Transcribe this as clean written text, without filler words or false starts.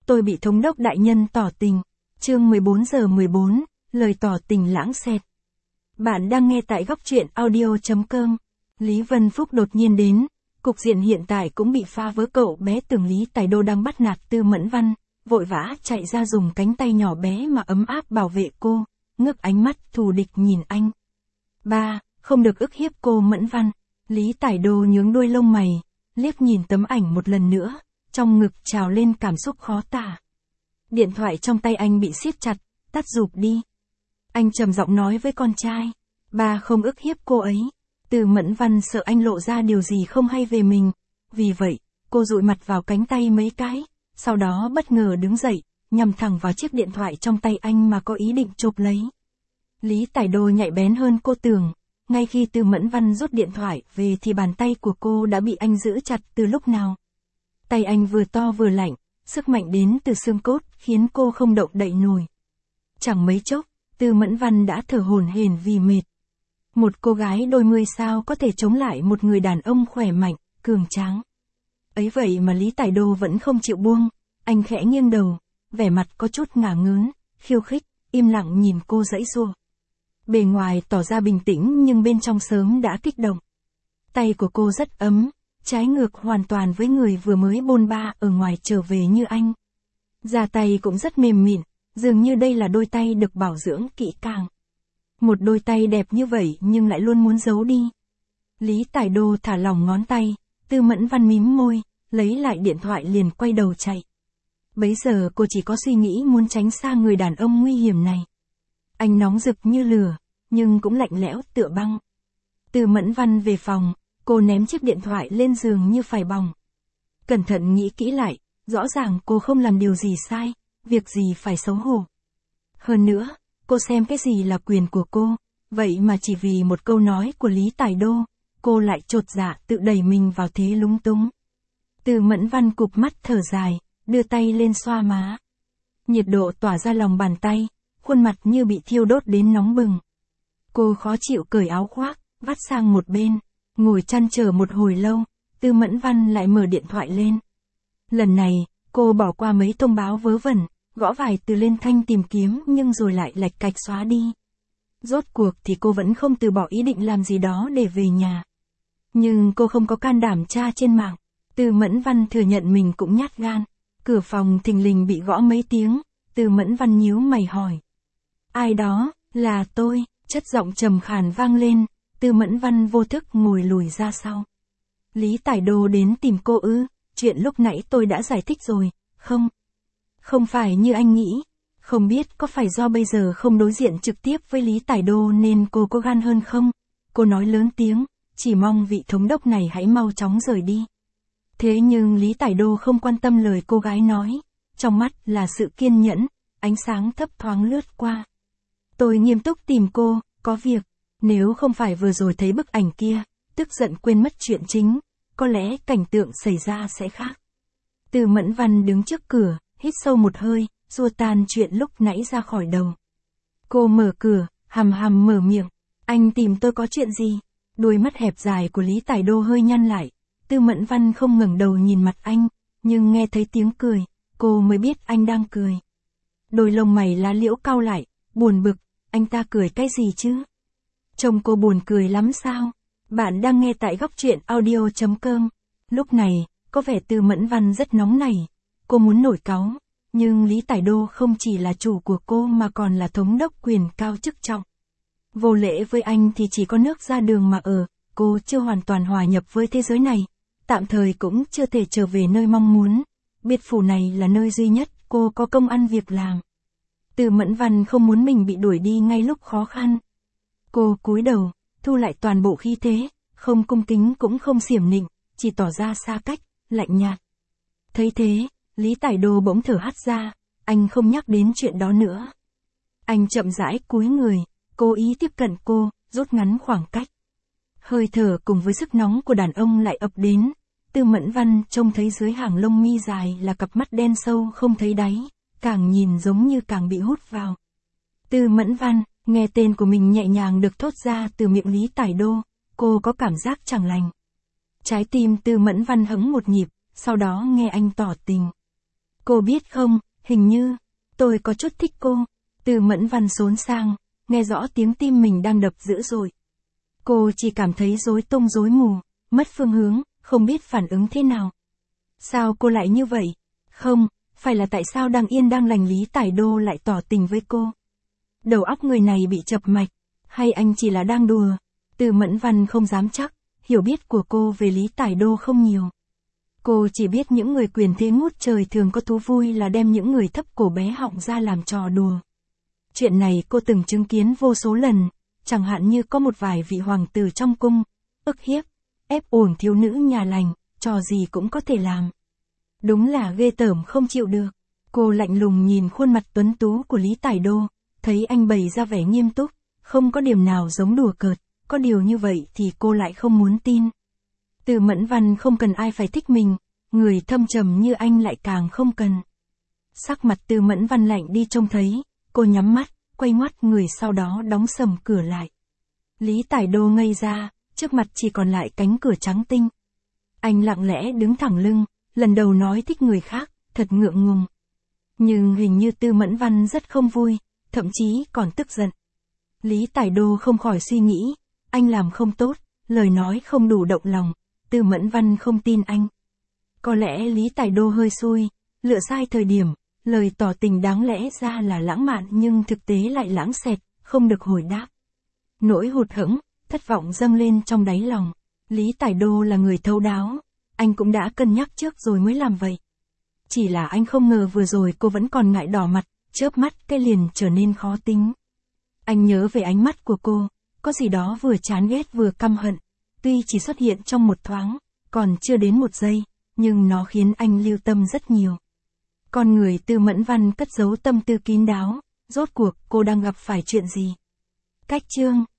tôi bị thống đốc đại nhân tỏ tình. Chương 14:14, lời tỏ tình lãng xẹt. Bạn đang nghe tại góc truyện audio.com. Lý Vân Phúc đột nhiên đến, cục diện hiện tại cũng bị phá vỡ. Cậu bé tưởng Lý Tài Đô đang bắt nạt Tư Mẫn Văn, vội vã chạy ra dùng cánh tay nhỏ bé mà ấm áp bảo vệ cô, ngước ánh mắt thù địch nhìn anh. Ba, không được ức hiếp cô Mẫn Văn. Lý Tài Đô nhướng đuôi lông mày, liếc nhìn tấm ảnh một lần nữa, trong ngực trào lên cảm xúc khó tả. Điện thoại trong tay anh bị siết chặt, tắt rụp đi. Anh trầm giọng nói với con trai, ba không ức hiếp cô ấy. Tư Mẫn Văn sợ anh lộ ra điều gì không hay về mình, vì vậy, cô dụi mặt vào cánh tay mấy cái, sau đó bất ngờ đứng dậy, nhằm thẳng vào chiếc điện thoại trong tay anh mà có ý định chộp lấy. Lý Tài Đô nhạy bén hơn cô tưởng, ngay khi Tư Mẫn Văn rút điện thoại về thì bàn tay của cô đã bị anh giữ chặt từ lúc nào. Tay anh vừa to vừa lạnh, sức mạnh đến từ xương cốt khiến cô không động đậy nổi. Chẳng mấy chốc, Tư Mẫn Văn đã thở hổn hển vì mệt. Một cô gái đôi mươi sao có thể chống lại một người đàn ông khỏe mạnh, cường tráng. Ấy vậy mà Lý Tài Đô vẫn không chịu buông, anh khẽ nghiêng đầu, vẻ mặt có chút ngả ngớn, khiêu khích, im lặng nhìn cô giãy giụa. Bề ngoài tỏ ra bình tĩnh nhưng bên trong sớm đã kích động. Tay của cô rất ấm, trái ngược hoàn toàn với người vừa mới bôn ba ở ngoài trở về như anh. Da tay cũng rất mềm mịn, dường như đây là đôi tay được bảo dưỡng kỹ càng. Một đôi tay đẹp như vậy nhưng lại luôn muốn giấu đi. Lý Tài Đô thả lỏng ngón tay, Tư Mẫn Văn mím môi, lấy lại điện thoại liền quay đầu chạy. Bấy giờ cô chỉ có suy nghĩ muốn tránh xa người đàn ông nguy hiểm này. Anh nóng rực như lửa, nhưng cũng lạnh lẽo tựa băng. Tư Mẫn Văn về phòng, cô ném chiếc điện thoại lên giường như phải bỏng. Cẩn thận nghĩ kỹ lại, rõ ràng cô không làm điều gì sai, việc gì phải xấu hổ. Hơn nữa, cô xem cái gì là quyền của cô, vậy mà chỉ vì một câu nói của Lý Tài Đô, cô lại chột dạ tự đẩy mình vào thế lúng túng. Tư Mẫn Văn cụp mắt thở dài, đưa tay lên xoa má. Nhiệt độ tỏa ra lòng bàn tay, khuôn mặt như bị thiêu đốt đến nóng bừng. Cô khó chịu cởi áo khoác, vắt sang một bên, ngồi trăn trở một hồi lâu, Tư Mẫn Văn lại mở điện thoại lên. Lần này, cô bỏ qua mấy thông báo vớ vẩn, gõ vài từ lên thanh tìm kiếm nhưng rồi lại lạch cạch xóa đi. Rốt cuộc thì cô vẫn không từ bỏ ý định làm gì đó để về nhà. Nhưng cô không có can đảm tra trên mạng. Tư Mẫn Văn thừa nhận mình cũng nhát gan. Cửa phòng thình lình bị gõ mấy tiếng, Tư Mẫn Văn nhíu mày hỏi. Ai đó, là tôi, chất giọng trầm khàn vang lên, Tư Mẫn Văn vô thức ngồi lùi ra sau. Lý Tài Đô đến tìm cô ư, chuyện lúc nãy tôi đã giải thích rồi, không? Không phải như anh nghĩ, không biết có phải do bây giờ không đối diện trực tiếp với Lý Tài Đô nên cô có gan hơn không? Cô nói lớn tiếng, chỉ mong vị thống đốc này hãy mau chóng rời đi. Thế nhưng Lý Tài Đô không quan tâm lời cô gái nói, trong mắt là sự kiên nhẫn, ánh sáng thấp thoáng lướt qua. Tôi nghiêm túc tìm cô, có việc, nếu không phải vừa rồi thấy bức ảnh kia, tức giận quên mất chuyện chính, có lẽ cảnh tượng xảy ra sẽ khác. Tư Mẫn Văn đứng trước cửa, hít sâu một hơi, xua tan chuyện lúc nãy ra khỏi đầu. Cô mở cửa, hằm hằm mở miệng, anh tìm tôi có chuyện gì? Đôi mắt hẹp dài của Lý Tài Đô hơi nhăn lại, Tư Mẫn Văn không ngẩng đầu nhìn mặt anh, nhưng nghe thấy tiếng cười, cô mới biết anh đang cười. Đôi lông mày lá liễu cau lại, buồn bực, anh ta cười cái gì chứ? Trông cô buồn cười lắm sao? Bạn đang nghe tại góc truyện audio.com. Lúc này, có vẻ Tư Mẫn Văn rất nóng nảy, cô muốn nổi cáu, nhưng Lý Tài Đô không chỉ là chủ của cô mà còn là thống đốc quyền cao chức trọng. Vô lễ với anh thì chỉ có nước ra đường mà ở, cô chưa hoàn toàn hòa nhập với thế giới này, tạm thời cũng chưa thể trở về nơi mong muốn. Biệt phủ này là nơi duy nhất cô có công ăn việc làm. Tư Mẫn Văn không muốn mình bị đuổi đi ngay lúc khó khăn. Cô cúi đầu, thu lại toàn bộ khí thế, không cung kính cũng không xiểm nịnh, chỉ tỏ ra xa cách, lạnh nhạt. Thấy thế, Lý Tài Đô bỗng thở hắt ra, anh không nhắc đến chuyện đó nữa. Anh chậm rãi cúi người, cố ý tiếp cận cô, rút ngắn khoảng cách. Hơi thở cùng với sức nóng của đàn ông lại ập đến. Tư Mẫn Văn trông thấy dưới hàng lông mi dài là cặp mắt đen sâu không thấy đáy, càng nhìn giống như càng bị hút vào. Tư Mẫn Văn, nghe tên của mình nhẹ nhàng được thốt ra từ miệng Lý Tài Đô, cô có cảm giác chẳng lành. Trái tim Tư Mẫn Văn hững một nhịp, sau đó nghe anh tỏ tình. Cô biết không, hình như, tôi có chút thích cô. Từ Mẫn Văn xốn sang, nghe rõ tiếng tim mình đang đập dữ dội. Cô chỉ cảm thấy rối tung rối mù, mất phương hướng, không biết phản ứng thế nào. Sao cô lại như vậy? Không, phải là tại sao đang yên đang lành Lý Tải Đô lại tỏ tình với cô? Đầu óc người này bị chập mạch, hay anh chỉ là đang đùa? Từ Mẫn Văn không dám chắc, hiểu biết của cô về Lý Tải Đô không nhiều. Cô chỉ biết những người quyền thế ngút trời thường có thú vui là đem những người thấp cổ bé họng ra làm trò đùa. Chuyện này cô từng chứng kiến vô số lần, chẳng hạn như có một vài vị hoàng tử trong cung, ức hiếp, ép uổng thiếu nữ nhà lành, trò gì cũng có thể làm. Đúng là ghê tởm không chịu được. Cô lạnh lùng nhìn khuôn mặt tuấn tú của Lý Tải Đô, thấy anh bày ra vẻ nghiêm túc, không có điểm nào giống đùa cợt, có điều như vậy thì cô lại không muốn tin. Từ Mẫn Văn không cần ai phải thích mình, người thâm trầm như anh lại càng không cần. Sắc mặt Từ Mẫn Văn lạnh đi trông thấy, cô nhắm mắt, quay ngoắt người sau đó đóng sầm cửa lại. Lý Tải Đô ngây ra, trước mặt chỉ còn lại cánh cửa trắng tinh. Anh lặng lẽ đứng thẳng lưng, lần đầu nói thích người khác, thật ngượng ngùng. Nhưng hình như Từ Mẫn Văn rất không vui, thậm chí còn tức giận. Lý Tải Đô không khỏi suy nghĩ, anh làm không tốt, lời nói không đủ động lòng, Từ Mẫn Văn không tin anh. Có lẽ Lý Tải Đô hơi xui, lựa sai thời điểm, lời tỏ tình đáng lẽ ra là lãng mạn nhưng thực tế lại lãng xẹt, không được hồi đáp. Nỗi hụt hẫng, thất vọng dâng lên trong đáy lòng. Lý Tải Đô là người thấu đáo, anh cũng đã cân nhắc trước rồi mới làm vậy. Chỉ là anh không ngờ vừa rồi cô vẫn còn ngại đỏ mặt, chớp mắt cái liền trở nên khó tính. Anh nhớ về ánh mắt của cô, có gì đó vừa chán ghét vừa căm hận, tuy chỉ xuất hiện trong một thoáng, còn chưa đến một giây, nhưng nó khiến anh lưu tâm rất nhiều. Con người Từ Mẫn Văn cất giấu tâm tư kín đáo, rốt cuộc cô đang gặp phải chuyện gì? Cách chương